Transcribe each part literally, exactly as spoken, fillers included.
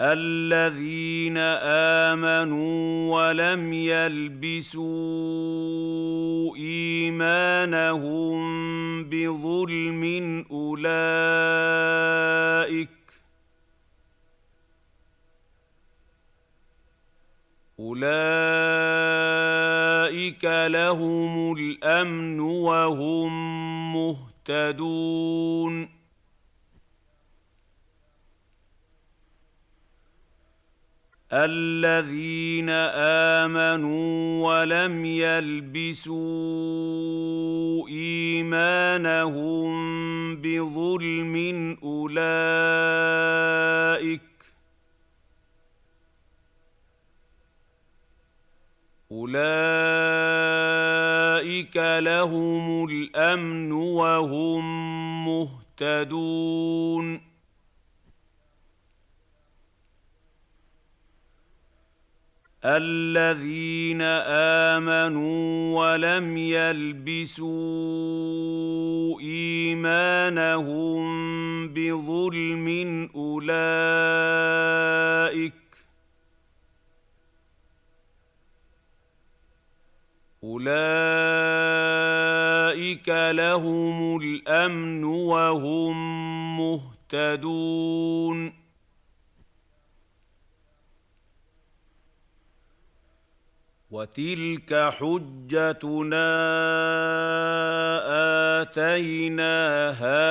الذين آمنوا ولم يلبسوا إيمانهم بظلم أولئك أولئك لهم الأمن وهم مهتدون الذين آمنوا ولم يلبسوا إيمانهم بظلم أولئك أولئك لهم الأمن وهم مهتدون الذين آمنوا ولم يلبسوا إيمانهم بظلم أولئك أولئك لهم الأمن وهم مهتدون وتلك حجتنا آتيناها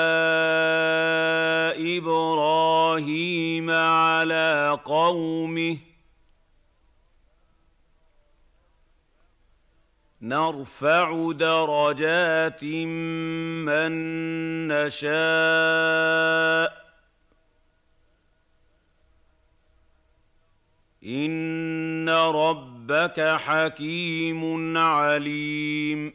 إبراهيم على قومه نرفع درجات من نشاء إن ربك حكيم عليم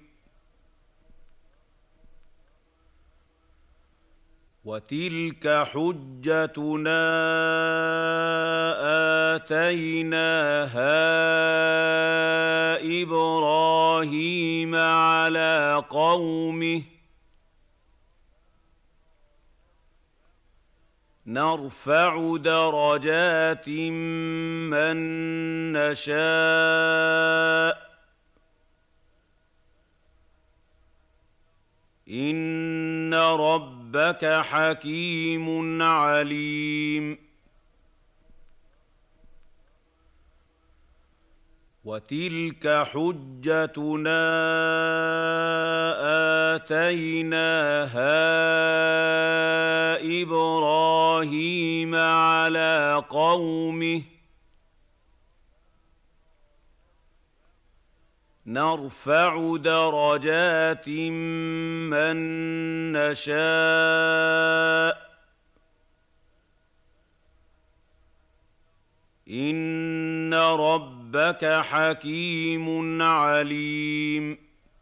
وتلك حجتنا آتيناها إبراهيم على قومه نرفع درجات من نشاء إن ربك حكيم عليم وتلك حجتنا آتيناها إبراهيم على قومه نرفع درجات من نشاء إن ربك حكيم عليم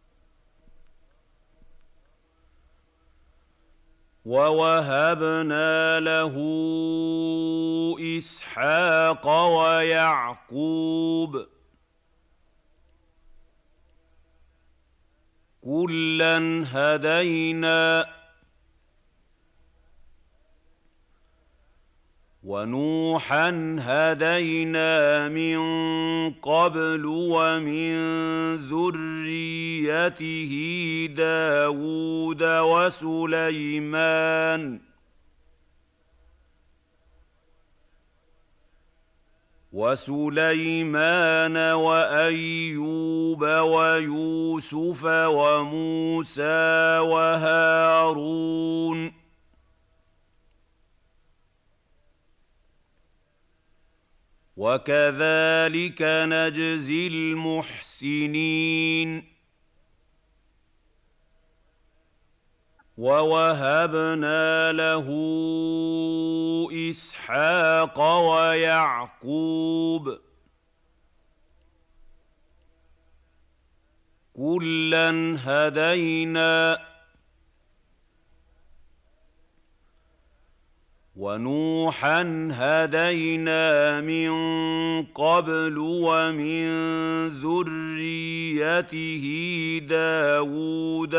ووهبنا له إسحاق ويعقوب كلا هدينا ونوحا هدينا من قبل ومن ذريته داود وسليمان وسليمان وأيوب ويوسف وموسى وهارون وكذلك نجزي المحسنين ووهبنا له إسحاق ويعقوب كلا هدينا ونوحا هدينا من قبل ومن ذريته داود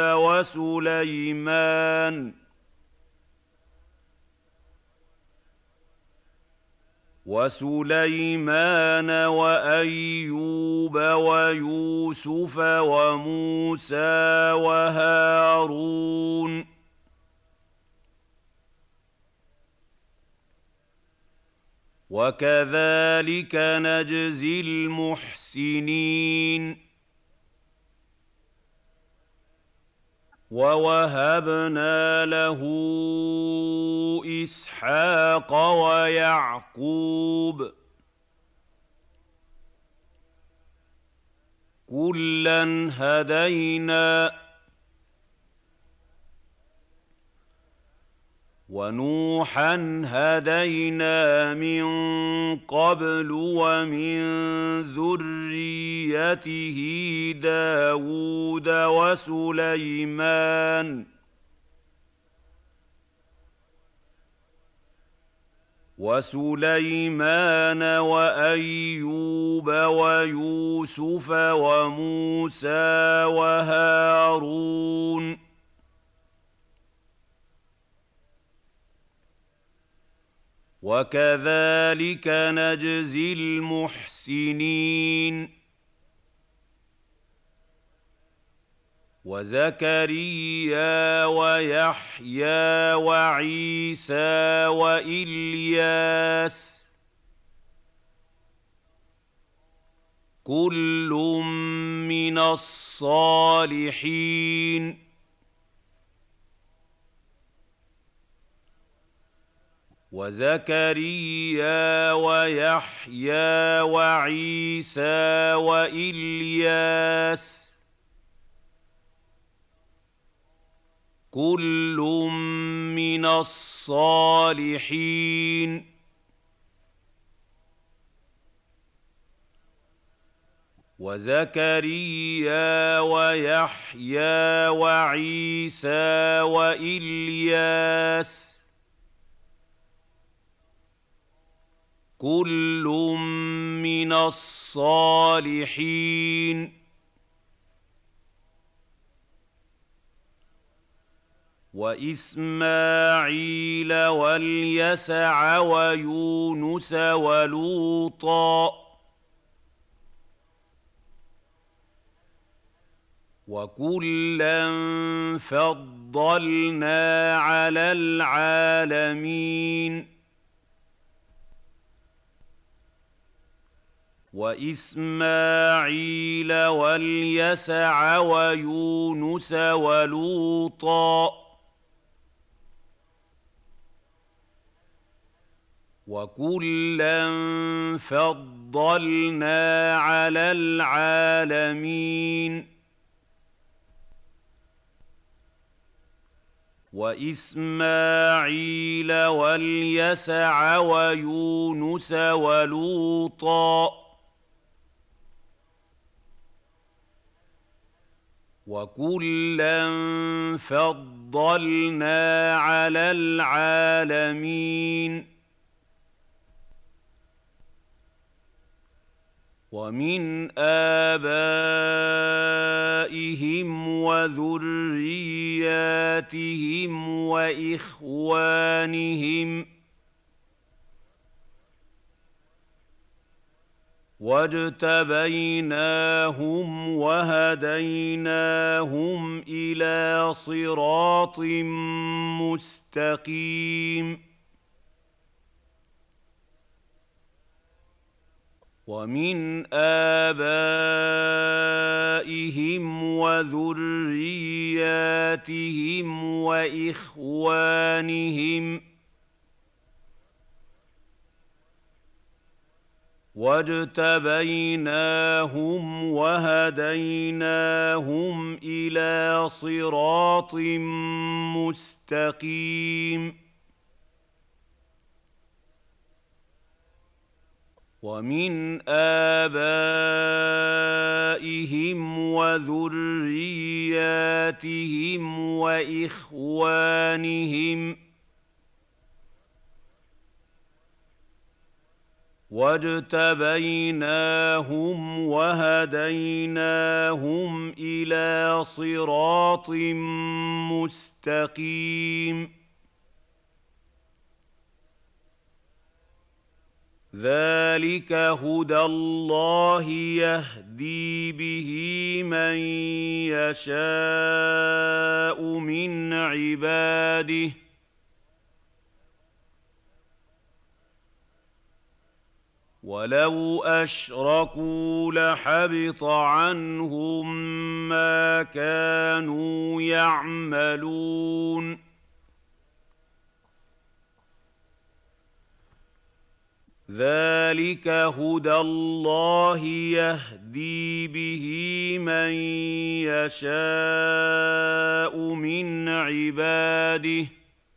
وسليمان وسليمان وأيوب ويوسف وموسى وهارون وكذلك نجزي المحسنين ووهبنا له إسحاق ويعقوب كلا هدينا ونوحا هدينا من قبل ومن ذريته داود وسليمان وسليمان وأيوب ويوسف وموسى وهارون وكذلك نجزي المحسنين وزكريا ويحيى وعيسى وإلياس كل من الصالحين وزكريا ويحيى وعيسى وإلياس كل من الصالحين وزكريا ويحيى وعيسى وإلياس كل من الصالحين وإسماعيل واليسع ويونس ولوطا وكلا فضلنا على العالمين وإسماعيل واليسع ويونس ولوطا وكلا فضلنا على العالمين وإسماعيل واليسع ويونس ولوطا وكلا فضلنا على العالمين ومن آبائهم وذرياتهم وإخوانهم واجتبيناهم وهديناهم إلى صراط مستقيم ومن آبائهم وذرياتهم وإخوانهم واجتبيناهم وهديناهم إلى صراط مستقيم ومن آبائهم وذرياتهم وإخوانهم واجتبيناهم وهديناهم إلى صراط مستقيم ذلك هدى الله يهدي به من يشاء من عباده ولو أشركوا لحبط عنهم ما كانوا يعملون ذلك هدى الله يهدي به من يشاء من عباده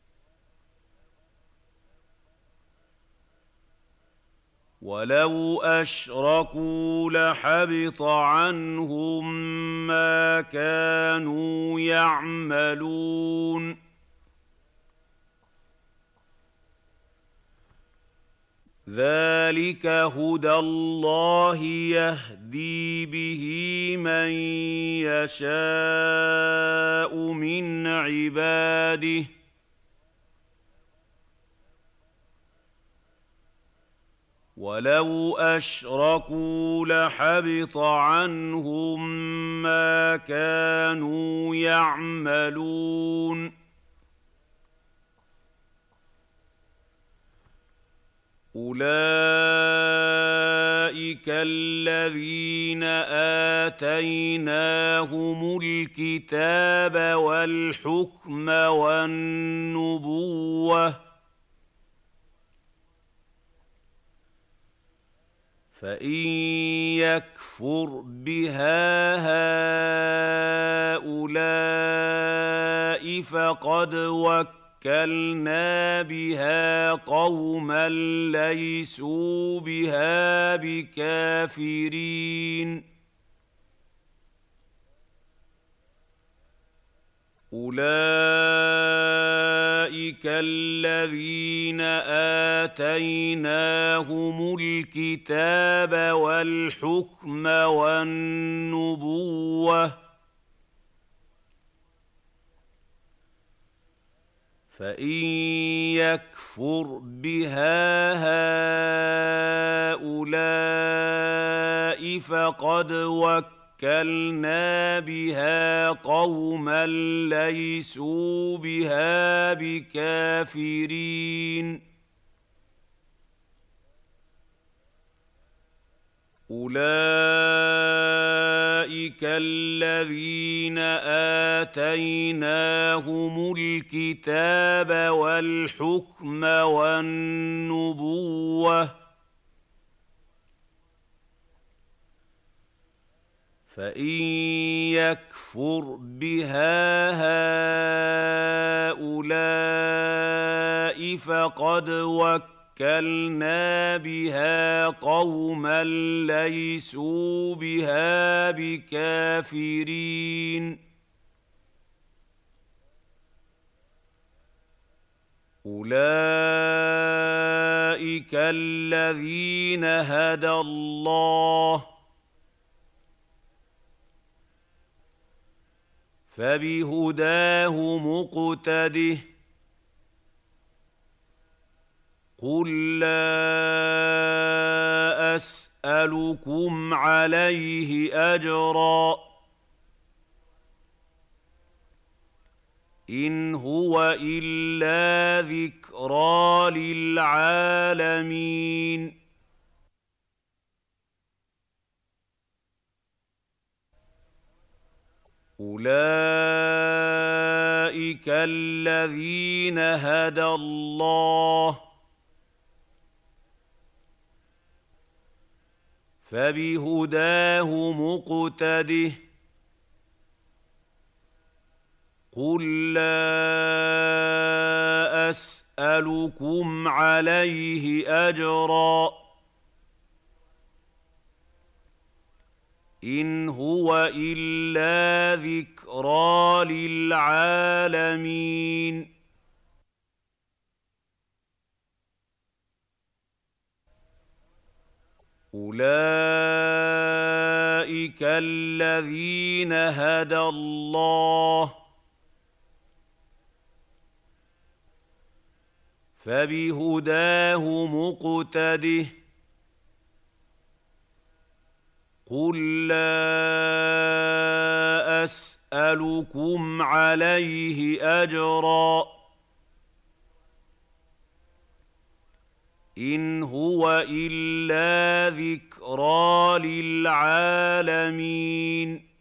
ولو أشركوا لحبط عنهم ما كانوا يعملون ذلك هدى الله يهدي به من يشاء من عباده ولو أشركوا لحبط عنهم ما كانوا يعملون أولئك الذين آتيناهم الكتاب والحكم والنبوة فإن يكفر بها هؤلاء فقد وكلنا بها قوما ليسوا بها بكافرين أولئك الذين آتيناهم الكتاب والحكم والنبوة فإن يكفر بها هؤلاء فقد وكلنا وَكَّلْنَا بِهَا قَوْمًا لَيْسُوا بِهَا بِكَافِرِينَ أُولَئِكَ الَّذِينَ آتَيْنَاهُمُ الْكِتَابَ وَالْحُكْمَ وَالنُّبُوَّةَ فإن يكفر بها هؤلاء فقد وكلنا بها قوما ليسوا بها بكافرين أولئك الذين هدى الله فبهداه مقتده قل لا أسألكم عليه أجرا إن هو إلا ذكرى للعالمين أولئك الذين هدى الله فبهداه مقتده قل لا أسألكم عليه أجرا إن هو إلا ذكرى للعالمين أولئك الذين هدى الله فبهداه مقتده قل لا أسألكم عليه أجرا إن هو إلا ذكرى للعالمين